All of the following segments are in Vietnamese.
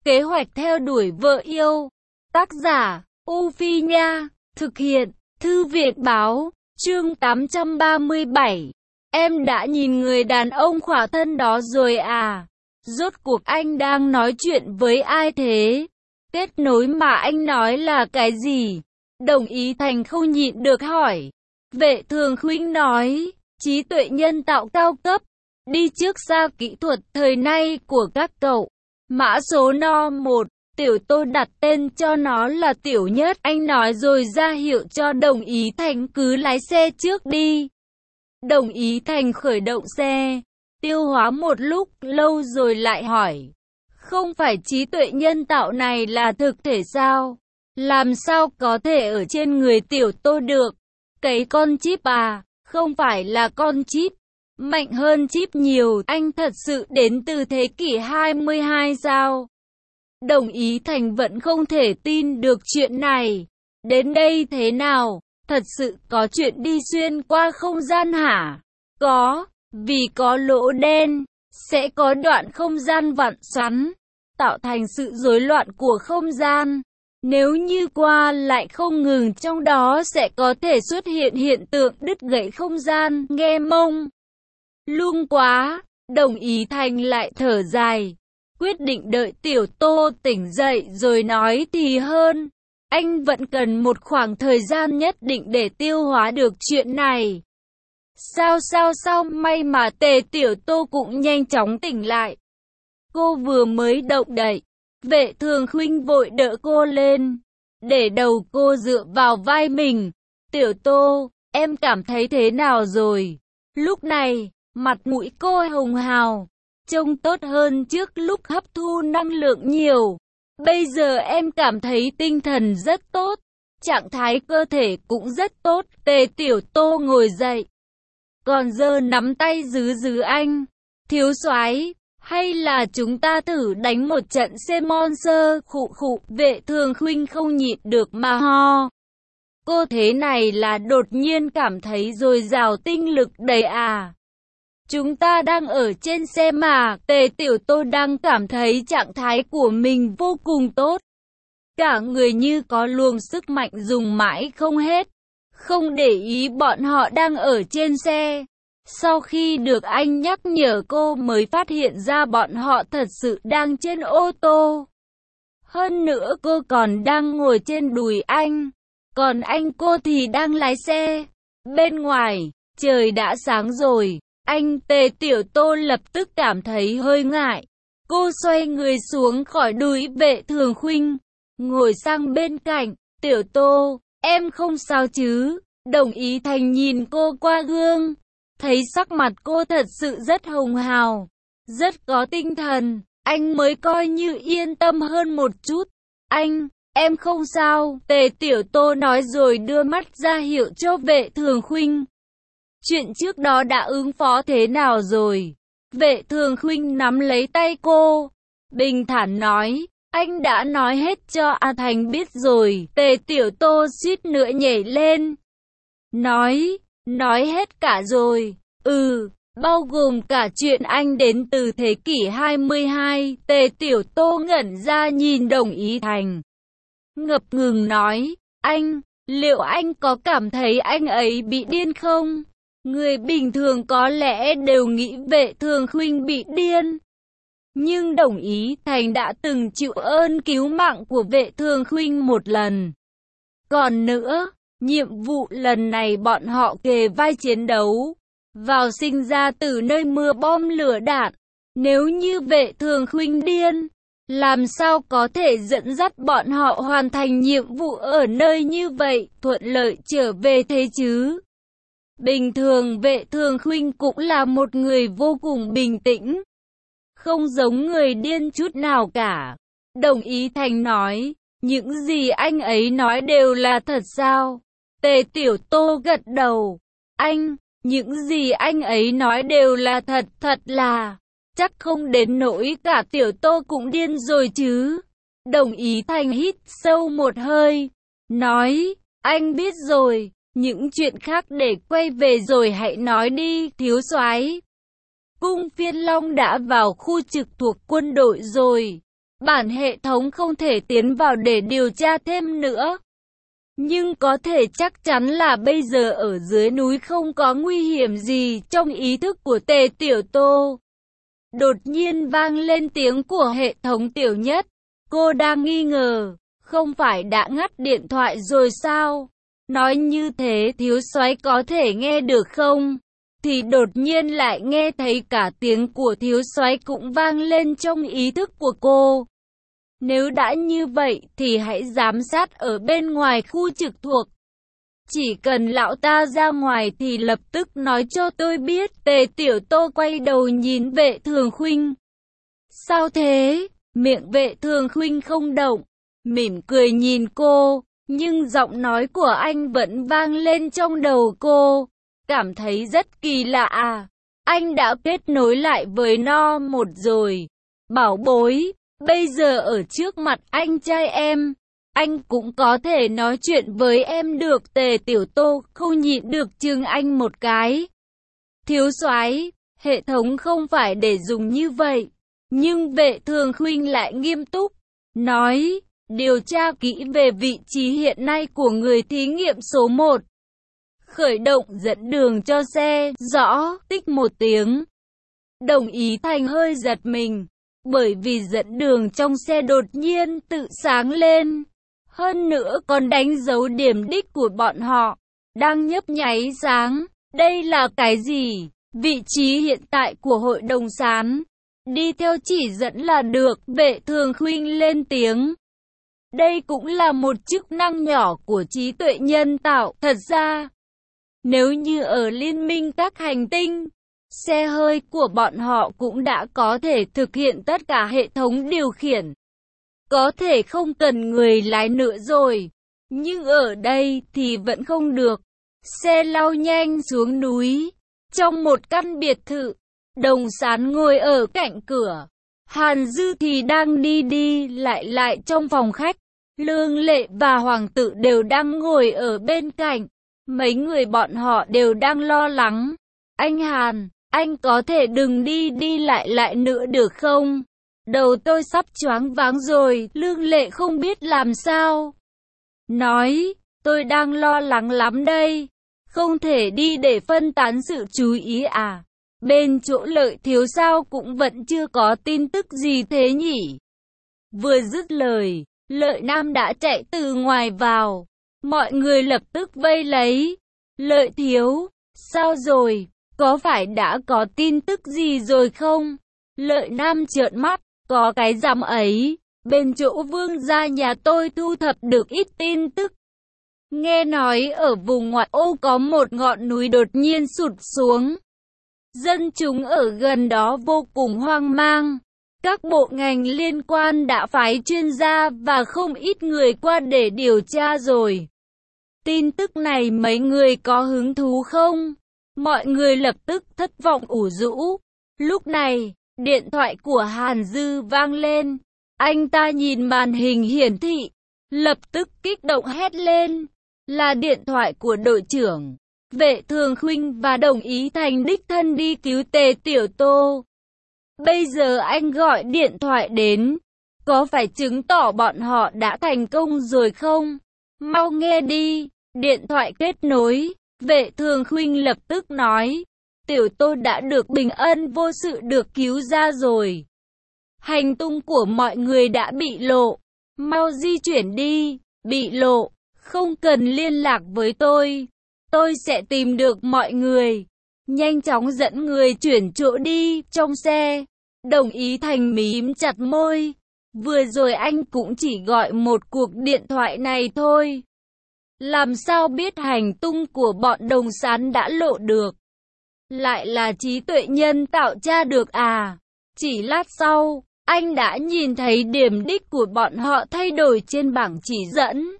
Kế hoạch theo đuổi vợ yêu. Tác giả, U Phi Nha. Thực hiện, Thư viện Báo. Chương 837. Em đã nhìn người đàn ông khỏa thân đó rồi à? Rốt cuộc anh đang nói chuyện với ai thế? Kết nối mà anh nói là cái gì? Đồng Ý Thành không nhịn được hỏi. Vệ Thường Khuynh nói, trí tuệ nhân tạo cao cấp, đi trước xa kỹ thuật thời nay của các cậu. Mã số no 1, Tiểu Tô đặt tên cho nó là Tiểu Nhất. Anh nói rồi ra hiệu cho Đồng Ý Thành cứ lái xe trước đi. Đồng Ý Thành khởi động xe, tiêu hóa một lúc lâu rồi lại hỏi. Không phải trí tuệ nhân tạo này là thực thể sao? Làm sao có thể ở trên người Tiểu Tô được? Cái con chip à? Không phải là con chip. Mạnh hơn chip nhiều. Anh thật sự đến từ thế kỷ 22 sao? Đồng Ý Thành vẫn không thể tin được chuyện này. Đến đây thế nào? Thật sự có chuyện đi xuyên qua không gian hả? Có, vì có lỗ đen, sẽ có đoạn không gian vặn xoắn, tạo thành sự rối loạn của không gian. Nếu như qua lại không ngừng trong đó sẽ có thể xuất hiện hiện tượng đứt gãy không gian, nghe mông lung quá. Đồng Ý Thành lại thở dài, quyết định đợi Tiểu Tô tỉnh dậy rồi nói thì hơn. Anh vẫn cần một khoảng thời gian nhất định để tiêu hóa được chuyện này. Sao, may mà Tề Tiểu Tô cũng nhanh chóng tỉnh lại. Cô vừa mới động đậy, Vệ Thường Khuynh vội đỡ cô lên, để đầu cô dựa vào vai mình. Tiểu Tô, em cảm thấy thế nào rồi? Lúc này, mặt mũi cô hồng hào, trông tốt hơn trước lúc hấp thu năng lượng nhiều. Bây giờ em cảm thấy tinh thần rất tốt, trạng thái cơ thể cũng rất tốt. Tề Tiểu Tô ngồi dậy, còn giơ nắm tay giữ anh. Thiếu soái, hay là chúng ta thử đánh một trận C-Monster? Khụ, Vệ Thường Khuynh không nhịn được mà ho. Cô thế này là đột nhiên cảm thấy dồi dào tinh lực đầy à? Chúng ta đang ở trên xe mà. Tề Tiểu Tô đang cảm thấy trạng thái của mình vô cùng tốt. Cả người như có luồng sức mạnh dùng mãi không hết. Không để ý bọn họ đang ở trên xe. Sau khi được anh nhắc nhở cô mới phát hiện ra bọn họ thật sự đang trên ô tô. Hơn nữa cô còn đang ngồi trên đùi anh. Còn anh cô thì đang lái xe. Bên ngoài, trời đã sáng rồi. Anh Tề Tiểu Tô lập tức cảm thấy hơi ngại. Cô xoay người xuống khỏi đùi Vệ Thường Khuynh, ngồi sang bên cạnh. Tiểu Tô, em không sao chứ? Đồng Ý Thành nhìn cô qua gương, thấy sắc mặt cô thật sự rất hồng hào, rất có tinh thần. Anh mới coi như yên tâm hơn một chút. Em không sao. Tề Tiểu Tô nói rồi đưa mắt ra hiệu cho Vệ Thường Khuynh. Chuyện trước đó đã ứng phó thế nào rồi? Vệ Thường Khuynh nắm lấy tay cô, bình thản nói, anh đã nói hết cho A Thành biết rồi. Tề Tiểu Tô suýt nữa nhảy lên. Nói hết cả rồi. Bao gồm cả chuyện anh đến từ thế kỷ 22. Tề Tiểu Tô ngẩn ra nhìn Đồng Ý Thành, ngập ngừng nói, liệu anh có cảm thấy anh ấy bị điên không? Người bình thường có lẽ đều nghĩ Vệ Thường Khuynh bị điên. Nhưng Đồng Ý Thành đã từng chịu ơn cứu mạng của Vệ Thường Khuynh một lần. Còn nữa, nhiệm vụ lần này bọn họ kề vai chiến đấu, vào sinh ra từ nơi mưa bom lửa đạn. Nếu như Vệ Thường Khuynh điên, làm sao có thể dẫn dắt bọn họ hoàn thành nhiệm vụ ở nơi như vậy, thuận lợi trở về thế chứ? Bình thường Vệ Thường Khuynh cũng là một người vô cùng bình tĩnh, không giống người điên chút nào cả. Đồng Ý Thành nói, những gì anh ấy nói đều là thật sao? Tề Tiểu Tô gật đầu. Những gì anh ấy nói đều là thật là, chắc không đến nỗi cả Tiểu Tô cũng điên rồi chứ? Đồng Ý Thành hít sâu một hơi, nói, anh biết rồi. Những chuyện khác để quay về rồi hãy nói đi, thiếu soái. Cung Phiên Long đã vào khu trực thuộc quân đội rồi. Bản hệ thống không thể tiến vào để điều tra thêm nữa. Nhưng có thể chắc chắn là bây giờ ở dưới núi không có nguy hiểm gì trong ý thức của Tề Tiểu Tô. Đột nhiên vang lên tiếng của hệ thống Tiểu Nhất. Cô đang nghi ngờ, không phải đã ngắt điện thoại rồi sao? Nói như thế thiếu soái có thể nghe được không? Thì đột nhiên lại nghe thấy cả tiếng của thiếu soái cũng vang lên trong ý thức của cô. Nếu đã như vậy thì hãy giám sát ở bên ngoài khu trực thuộc. Chỉ cần lão ta ra ngoài thì lập tức nói cho tôi biết. Tề Tiểu Tô quay đầu nhìn Vệ Thường Khuynh. Sao thế? Miệng Vệ Thường Khuynh không động, mỉm cười nhìn cô, nhưng giọng nói của anh vẫn vang lên trong đầu cô. Cảm thấy rất kỳ lạ à? Anh đã kết nối lại với No một rồi. Bảo bối, bây giờ ở trước mặt anh trai em, anh cũng có thể nói chuyện với em được. Tề Tiểu Tô không nhịn được chừng anh một cái. Thiếu soái, hệ thống không phải để dùng như vậy. Nhưng Vệ Thường Khuynh lại nghiêm túc, nói, điều tra kỹ về vị trí hiện nay của người thí nghiệm số 1. Khởi động dẫn đường cho xe, rõ, tích một tiếng. Đồng ý Thành hơi giật mình, bởi vì dẫn đường trong xe đột nhiên tự sáng lên. Hơn nữa còn đánh dấu điểm đích của bọn họ, đang nhấp nháy sáng. Đây là cái gì? Vị trí hiện tại của hội đồng sán. Đi theo chỉ dẫn là được. Vệ Thường Khuynh lên tiếng. Đây cũng là một chức năng nhỏ của trí tuệ nhân tạo. Thật ra, nếu như ở liên minh các hành tinh, xe hơi của bọn họ cũng đã có thể thực hiện tất cả hệ thống điều khiển. Có thể không cần người lái nữa rồi. Nhưng ở đây thì vẫn không được. Xe lao nhanh xuống núi. Trong một căn biệt thự, Đồng Sán ngồi ở cạnh cửa. Hàn Dư thì đang đi lại trong phòng khách. Lương Lệ và Hoàng Tự đều đang ngồi ở bên cạnh. Mấy người bọn họ đều đang lo lắng. Anh Hàn, anh có thể đừng đi lại nữa được không? Đầu tôi sắp choáng váng rồi. Lương Lệ không biết làm sao. Nói, tôi đang lo lắng lắm đây. Không thể đi để phân tán sự chú ý à? Bên chỗ Lợi thiếu sao cũng vẫn chưa có tin tức gì thế nhỉ? Vừa dứt lời, Lợi Nam đã chạy từ ngoài vào. Mọi người lập tức vây lấy. Lợi thiếu, sao rồi? Có phải đã có tin tức gì rồi không? Lợi Nam trợn mắt, có cái dám ấy. Bên chỗ Vương gia nhà tôi thu thập được ít tin tức. Nghe nói ở vùng ngoại ô có một ngọn núi đột nhiên sụt xuống. Dân chúng ở gần đó vô cùng hoang mang. Các bộ ngành liên quan đã phái chuyên gia và không ít người qua để điều tra rồi. Tin tức này mấy người có hứng thú không? Mọi người lập tức thất vọng ủ rũ. Lúc này, điện thoại của Hàn Dư vang lên. Anh ta nhìn màn hình hiển thị, lập tức kích động hét lên. Là điện thoại của đội trưởng. Vệ Thường Khuynh và đồng ý Thành đích thân đi cứu Tề Tiểu Tô. Bây giờ anh gọi điện thoại đến, có phải chứng tỏ bọn họ đã thành công rồi không? Mau nghe đi. Điện thoại kết nối. Vệ Thường Khuynh lập tức nói, Tiểu Tô đã được bình an vô sự được cứu ra rồi. Hành tung của mọi người đã bị lộ. Mau di chuyển đi. Bị lộ, không cần liên lạc với tôi sẽ tìm được mọi người. Nhanh chóng dẫn người chuyển chỗ đi. Trong xe, đồng ý Thành mím chặt môi. Vừa rồi anh cũng chỉ gọi một cuộc điện thoại này thôi. Làm sao biết hành tung của bọn Đồng Sán đã lộ được? Lại là trí tuệ nhân tạo tra được à? Chỉ lát sau, anh đã nhìn thấy điểm đích của bọn họ thay đổi trên bảng chỉ dẫn.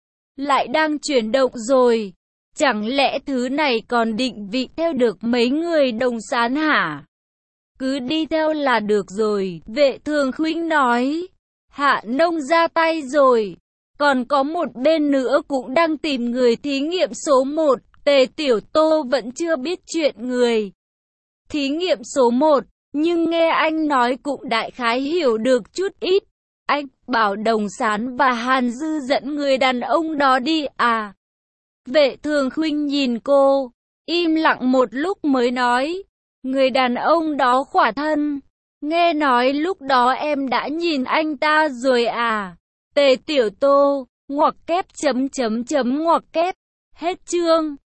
Lại đang chuyển động rồi. Chẳng lẽ thứ này còn định vị theo được mấy người Đồng Sán hả? Cứ đi theo là được rồi. Vệ Thường Khuynh nói. Hạ Nông ra tay rồi. Còn có một bên nữa cũng đang tìm người thí nghiệm số 1. Tề Tiểu Tô vẫn chưa biết chuyện người thí nghiệm số 1, nhưng nghe anh nói cũng đại khái hiểu được chút ít. Anh bảo Đồng Sán và Hàn Dư dẫn người đàn ông đó đi à? Vệ Thường Khuynh nhìn cô, im lặng một lúc mới nói, người đàn ông đó khỏa thân. Nghe nói lúc đó em đã nhìn anh ta rồi à? Tề Tiểu Tô, ngoặc kép chấm chấm chấm ngoặc kép. Hết chương.